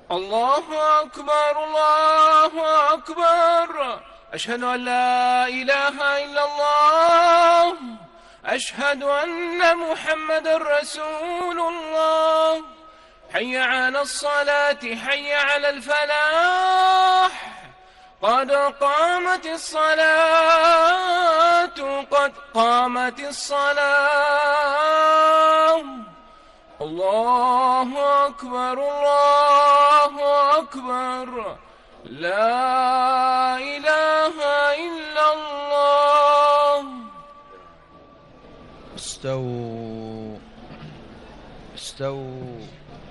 الله أكبر الله أكبر. أشهد أن لا إله إلا الله. أشهد أن محمدا رسول الله. حي على الصلاة حي على الفلاح. قد قامت الصلاة قد قامت الصلاة. الله أكبر الله أكبر. لا إله إلا الله. استووا استووا.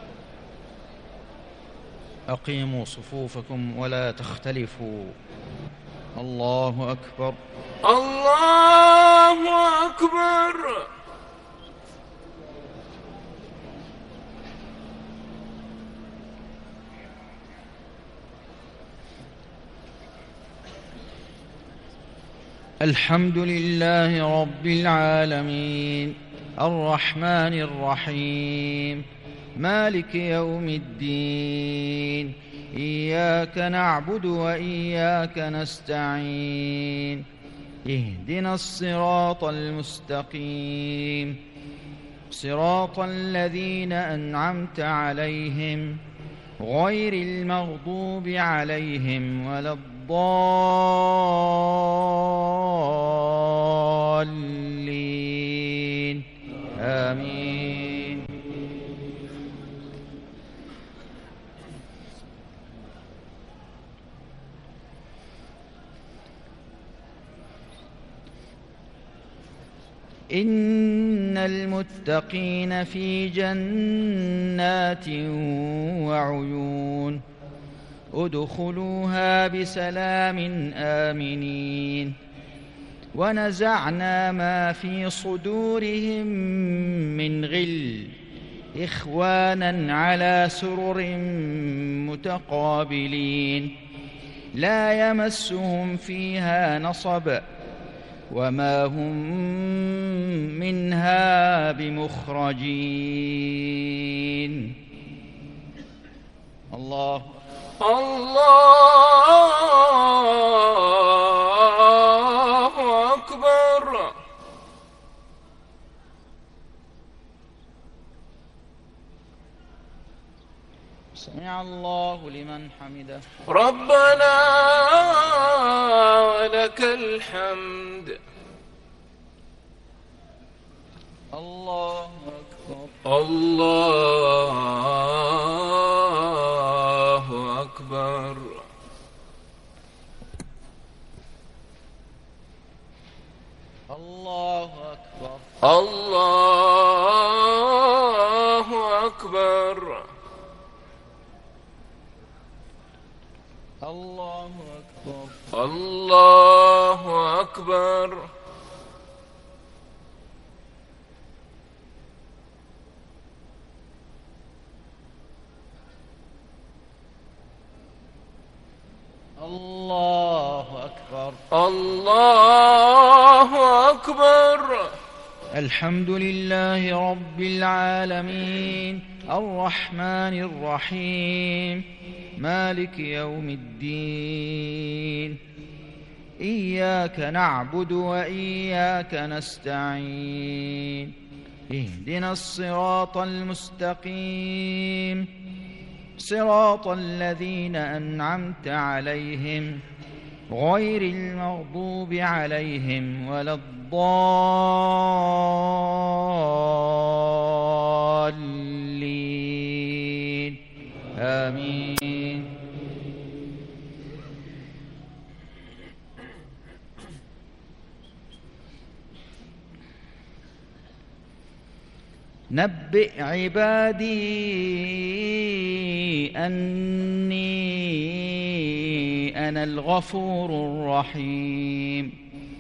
أقيموا صفوفكم ولا تختلفوا. الله أكبر الله أكبر. الحمد لله رب العالمين الرحمن الرحيم مالك يوم الدين. إياك نعبد وإياك نستعين. اهدنا الصراط المستقيم صراط الذين أنعمت عليهم غير المغضوب عليهم ولا الضالين. آمين. إن المتقين في جنات وعيون ادخلوها بسلام آمنين. ونزعنا ما في صدورهم من غل إخوانا على سرر متقابلين لا يمسهم فيها نصب وما هم منها بمخرجين. الله أكبر. سمع الله لمن حمده. ربنا ولك الحمد. الله أكبر. الله أكبر. الله أكبر. الله أكبر. الله أكبر. الله أكبر. الله أكبر. الله أكبر. الحمد لله رب العالمين الرحمن الرحيم مالك يوم الدين. إياك نعبد وإياك نستعين. اهدنا الصراط المستقيم صراط الذين أنعمت عليهم غير المغضوب عليهم ولا الضالين. آمين. نبئ عبادي أني أنا الغفور الرحيم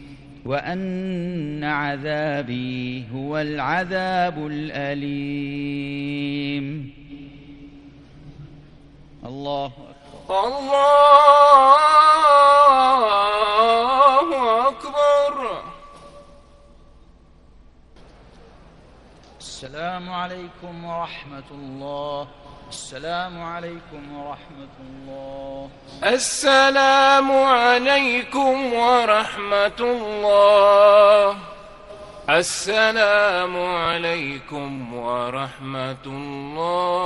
وأن عذابي هو العذاب الأليم. الله أكبر. الله أكبر. السلام عليكم ورحمة الله. السلام عليكم ورحمة الله. السلام عليكم ورحمة الله. السلام عليكم ورحمة الله.